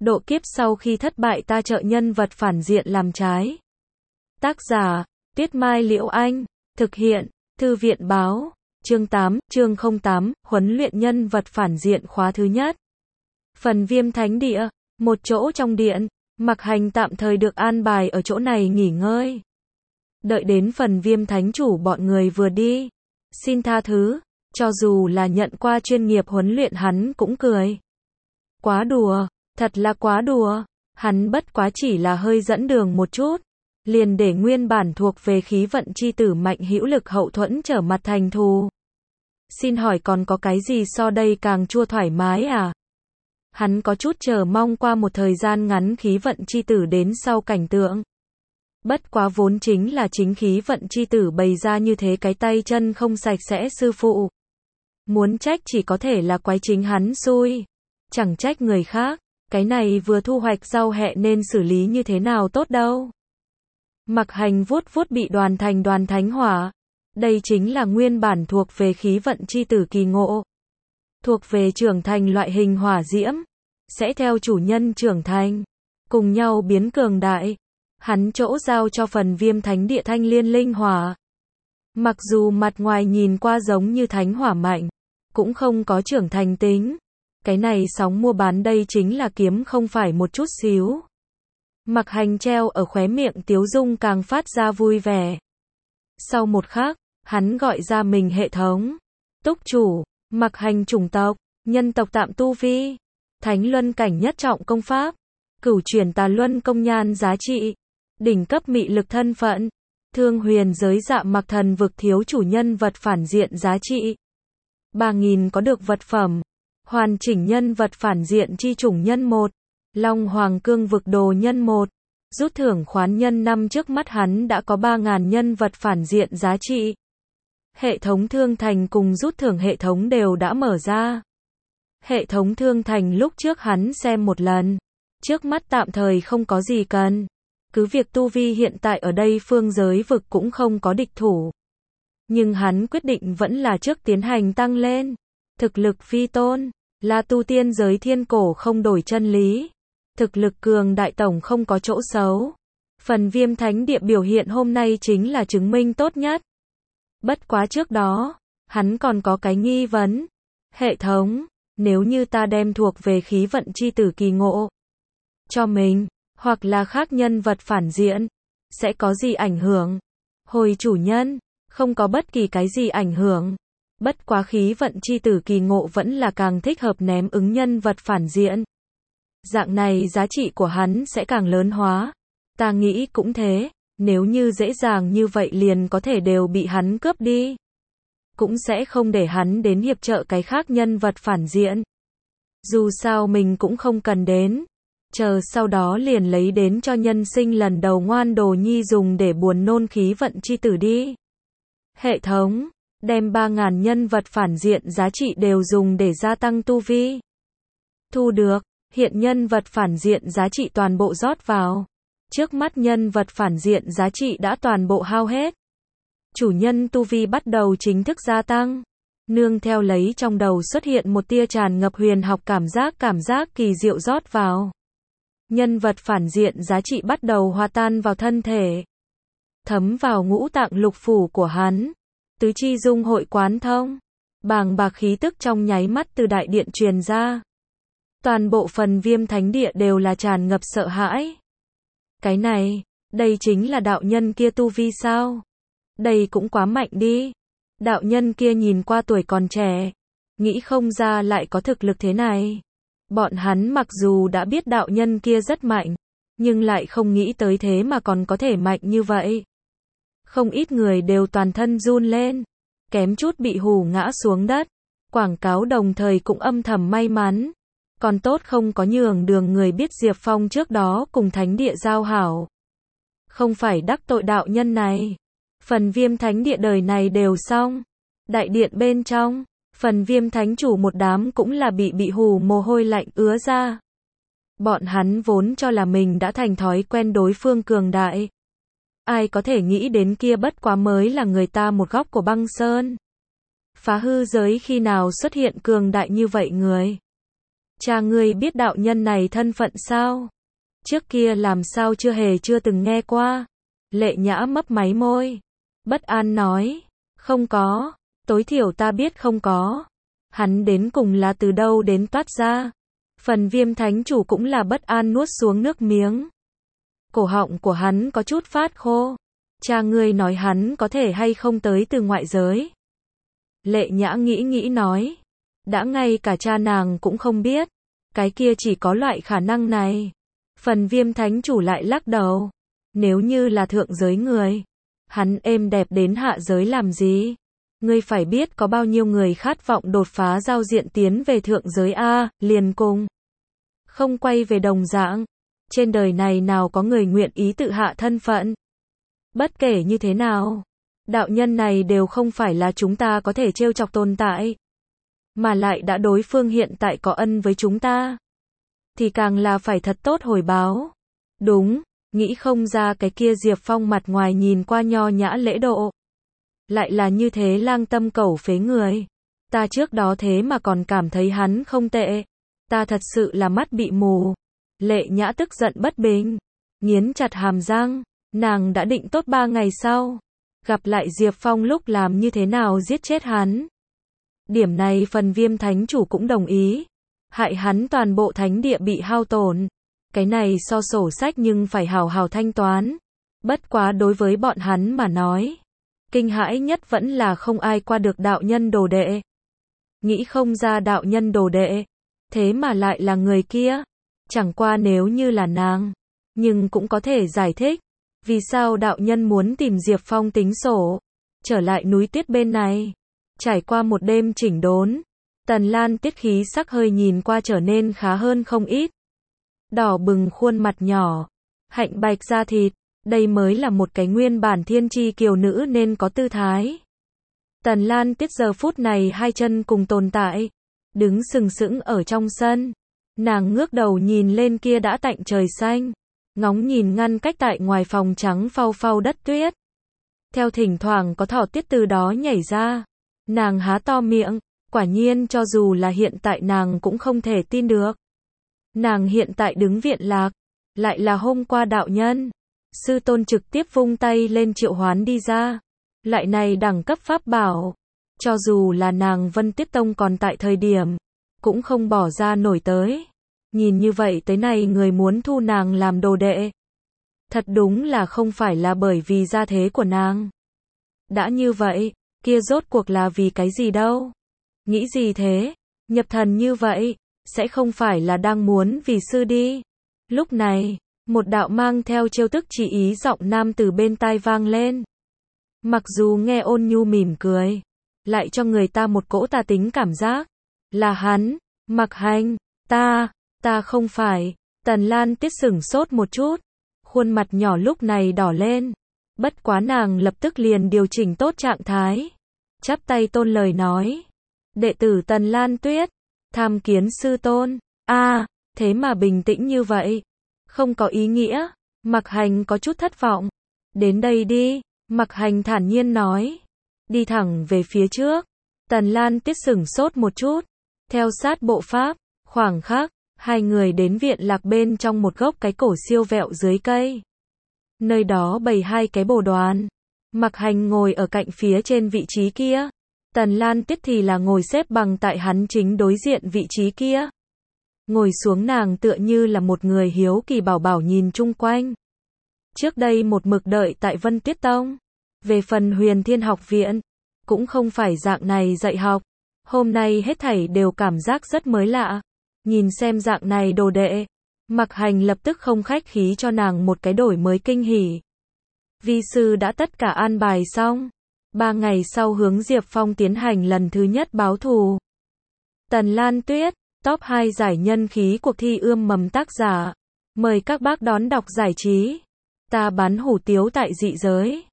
Độ kiếp sau khi thất bại ta trợ nhân vật phản diện làm trái. Tác giả, Tuyết Mai Liễu Anh. Thực hiện, Thư viện Báo. Chương 8, chương 08, huấn luyện nhân vật phản diện khóa thứ nhất. Phần Viêm Thánh Địa, một chỗ trong điện, Mặc Hành tạm thời được an bài ở chỗ này nghỉ ngơi. Đợi đến phần Viêm Thánh chủ bọn người vừa đi, xin tha thứ, cho dù là nhận qua chuyên nghiệp huấn luyện hắn cũng cười. Quá đùa, thật là quá đùa, hắn bất quá chỉ là hơi dẫn đường một chút, liền để nguyên bản thuộc về khí vận chi tử Mạnh Hữu Lực hậu thuẫn trở mặt thành thù. Xin hỏi còn có cái gì so đây càng chua thoải mái à? Hắn có chút chờ mong qua một thời gian ngắn khí vận chi tử đến sau cảnh tượng. Bất quá vốn chính là chính khí vận chi tử bày ra như thế cái tay chân không sạch sẽ sư phụ. Muốn trách chỉ có thể là quái chính hắn xui. Chẳng trách người khác, cái này vừa thu hoạch rau hẹ nên xử lý như thế nào tốt đâu. Mặc Hành vuốt vuốt bị đoàn thánh hỏa. Đây chính là nguyên bản thuộc về khí vận chi tử kỳ ngộ. Thuộc về trưởng thành loại hình hỏa diễm. Sẽ theo chủ nhân trưởng thành. Cùng nhau biến cường đại. Hắn chỗ giao cho phần Viêm Thánh Địa thanh liên linh hỏa. Mặc dù mặt ngoài nhìn qua giống như thánh hỏa mạnh. Cũng không có trưởng thành tính. Cái này sóng mua bán đây chính là kiếm không phải một chút xíu. Mặc Hành treo ở khóe miệng tiếu dung càng phát ra vui vẻ. Sau một khắc, hắn gọi ra mình hệ thống. Túc chủ, Mặc Hành chủng tộc, nhân tộc tạm tu vi. Thánh luân cảnh nhất trọng công pháp. Cửu chuyển tà luân công nhan giá trị. Đỉnh cấp mị lực thân phận. Thương huyền giới dạ mặc thần vực thiếu chủ nhân vật phản diện giá trị. 3.000 có được vật phẩm. Hoàn chỉnh nhân vật phản diện chi chủng nhân 1. Long Hoàng cương vực đồ nhân 1. Rút thưởng khoán nhân 5 trước mắt hắn đã có 3.000 nhân vật phản diện giá trị. Hệ thống thương thành cùng rút thưởng hệ thống đều đã mở ra. Hệ thống thương thành lúc trước hắn xem một lần. Trước mắt tạm thời không có gì cần. Cứ việc tu vi hiện tại ở đây phương giới vực cũng không có địch thủ. Nhưng hắn quyết định vẫn là trước tiến hành tăng lên. Thực lực phi tôn, là tu tiên giới thiên cổ không đổi chân lý. Thực lực cường đại tổng không có chỗ xấu. Phần Viêm Thánh Địa biểu hiện hôm nay chính là chứng minh tốt nhất. Bất quá trước đó, hắn còn có cái nghi vấn. Hệ thống, nếu như ta đem thuộc về khí vận chi tử kỳ ngộ cho mình, hoặc là khác nhân vật phản diện, sẽ có gì ảnh hưởng? Hồi chủ nhân, không có bất kỳ cái gì ảnh hưởng. Bất quá khí vận chi tử kỳ ngộ vẫn là càng thích hợp ném ứng nhân vật phản diện. Dạng này giá trị của hắn sẽ càng lớn hóa. Ta nghĩ cũng thế, nếu như dễ dàng như vậy liền có thể đều bị hắn cướp đi. Cũng sẽ không để hắn đến hiệp trợ cái khác nhân vật phản diện. Dù sao mình cũng không cần đến. Chờ sau đó liền lấy đến cho nhân sinh lần đầu ngoan đồ nhi dùng để buồn nôn khí vận chi tử đi. Hệ thống, đem 3.000 nhân vật phản diện giá trị đều dùng để gia tăng tu vi. Thu được, hiện nhân vật phản diện giá trị toàn bộ rót vào. Trước mắt nhân vật phản diện giá trị đã toàn bộ hao hết. Chủ nhân tu vi bắt đầu chính thức gia tăng. Nương theo lấy trong đầu xuất hiện một tia tràn ngập huyền học cảm giác kỳ diệu rót vào. Nhân vật phản diện giá trị bắt đầu hòa tan vào thân thể. Thấm vào ngũ tạng lục phủ của hắn. Tứ chi dung hội quán thông. Bàng bạc khí tức trong nháy mắt từ đại điện truyền ra. Toàn bộ phần Viêm Thánh Địa đều là tràn ngập sợ hãi. Cái này, đây chính là đạo nhân kia tu vi sao? Đây cũng quá mạnh đi. Đạo nhân kia nhìn qua tuổi còn trẻ. Nghĩ không ra lại có thực lực thế này. Bọn hắn mặc dù đã biết đạo nhân kia rất mạnh. Nhưng lại không nghĩ tới thế mà còn có thể mạnh như vậy. Không ít người đều toàn thân run lên. Kém chút bị hù ngã xuống đất. Quảng cáo đồng thời cũng âm thầm may mắn. Còn tốt không có nhường đường người biết Diệp Phong trước đó cùng Thánh Địa giao hảo. Không phải đắc tội đạo nhân này. Phần Viêm Thánh Địa đời này đều xong. Đại điện bên trong, phần Viêm Thánh chủ một đám cũng là bị hù mồ hôi lạnh ứa ra. Bọn hắn vốn cho là mình đã thành thói quen đối phương cường đại. Ai có thể nghĩ đến kia bất quá mới là người ta một góc của băng sơn. Phá hư giới khi nào xuất hiện cường đại như vậy người. Cha ngươi biết đạo nhân này thân phận sao? Trước kia làm sao chưa từng nghe qua? Lệ Nhã mấp máy môi. Bất an nói. Không có. Tối thiểu ta biết không có. Hắn đến cùng là từ đâu đến toát ra? Phần Viêm thánh chủ cũng là bất an nuốt xuống nước miếng. Cổ họng của hắn có chút phát khô. Cha ngươi nói hắn có thể hay không tới từ ngoại giới? Lệ Nhã nghĩ nói. Đã ngay cả cha nàng cũng không biết. Cái kia chỉ có loại khả năng này. Phần Viêm thánh chủ lại lắc đầu. Nếu như là thượng giới người, hắn êm đẹp đến hạ giới làm gì? Ngươi phải biết có bao nhiêu người khát vọng đột phá giao diện tiến về thượng giới a, liền cùng không quay về đồng dạng. Trên đời này nào có người nguyện ý tự hạ thân phận. Bất kể như thế nào, đạo nhân này đều không phải là chúng ta có thể trêu chọc tồn tại. Mà lại đã đối phương hiện tại có ân với chúng ta, thì càng là phải thật tốt hồi báo. Đúng, nghĩ không ra cái kia Diệp Phong mặt ngoài nhìn qua nho nhã lễ độ, lại là như thế lang tâm cẩu phế người. Ta trước đó thế mà còn cảm thấy hắn không tệ. Ta thật sự là mắt bị mù. Lệ Nhã tức giận bất bình, nghiến chặt hàm răng. Nàng đã định tốt 3 ngày sau gặp lại Diệp Phong lúc làm như thế nào giết chết hắn. Điểm này Phần Viêm thánh chủ cũng đồng ý. Hại hắn toàn bộ thánh địa bị hao tổn. Cái này so sổ sách nhưng phải hào hào thanh toán. Bất quá đối với bọn hắn mà nói, kinh hãi nhất vẫn là không ai qua được đạo nhân đồ đệ. Nghĩ không ra đạo nhân đồ đệ, thế mà lại là người kia. Chẳng qua nếu như là nàng, nhưng cũng có thể giải thích vì sao đạo nhân muốn tìm Diệp Phong tính sổ. Trở lại núi Tuyết bên này, trải qua một đêm chỉnh đốn, Tần Lan Tiết khí sắc hơi nhìn qua trở nên khá hơn không ít. Đỏ bừng khuôn mặt nhỏ, hạnh bạch da thịt, đây mới là một cái nguyên bản thiên chi kiều nữ nên có tư thái. Tần Lan Tiết giờ phút này hai chân cùng tồn tại, đứng sừng sững ở trong sân. Nàng ngước đầu nhìn lên kia đã tạnh trời xanh, ngóng nhìn ngăn cách tại ngoài phòng trắng phau phau đất tuyết. Theo thỉnh thoảng có thỏ tiết từ đó nhảy ra, nàng há to miệng, quả nhiên cho dù là hiện tại nàng cũng không thể tin được. Nàng hiện tại đứng viện lạc, lại là hôm qua đạo nhân. Sư tôn trực tiếp vung tay lên triệu hoán đi ra. Lại này đẳng cấp pháp bảo, cho dù là nàng Vân Tiết Tông còn tại thời điểm, cũng không bỏ ra nổi tới. Nhìn như vậy tới này người muốn thu nàng làm đồ đệ. Thật đúng là không phải là bởi vì gia thế của nàng. Đã như vậy, kia rốt cuộc là vì cái gì đâu? Nghĩ gì thế? Nhập thần như vậy, sẽ không phải là đang muốn vì sư đi. Lúc này, một đạo mang theo trêu tức chỉ ý giọng nam từ bên tai vang lên. Mặc dù nghe ôn nhu mỉm cười, lại cho người ta một cỗ tà tính cảm giác. Là hắn, Mặc Hành, ta không phải. Tần Lan Tiết sửng sốt một chút, khuôn mặt nhỏ lúc này đỏ lên. Bất quá nàng lập tức liền điều chỉnh tốt trạng thái, chắp tay tôn lời nói. Đệ tử Tần Lan Tuyết, tham kiến sư tôn. Thế mà bình tĩnh như vậy, không có ý nghĩa. Mặc Hành có chút thất vọng. Đến đây đi, Mặc Hành thản nhiên nói. Đi thẳng về phía trước. Tần Lan Tiết sửng sốt một chút, theo sát bộ pháp, khoảng khắc, hai người đến viện lạc bên trong một gốc cái cổ siêu vẹo dưới cây. Nơi đó bày hai cái bồ đoàn. Mặc Hành ngồi ở cạnh phía trên vị trí kia. Tần Lan Tiết thì là ngồi xếp bằng tại hắn chính đối diện vị trí kia. Ngồi xuống nàng tựa như là một người hiếu kỳ bảo bảo nhìn chung quanh. Trước đây một mực đợi tại Vân Tiết Tông. Về phần Huyền Thiên Học Viện, cũng không phải dạng này dạy học. Hôm nay hết thảy đều cảm giác rất mới lạ. Nhìn xem dạng này đồ đệ, Mặc Hành lập tức không khách khí cho nàng một cái đổi mới kinh hỉ. Vi sư đã tất cả an bài xong. 3 ngày sau hướng Diệp Phong tiến hành lần thứ nhất báo thù. Tần Lan Tuyết, top 2 giải nhân khí cuộc thi ươm mầm tác giả. Mời các bác đón đọc giải trí. Ta bán hủ tiếu tại dị giới.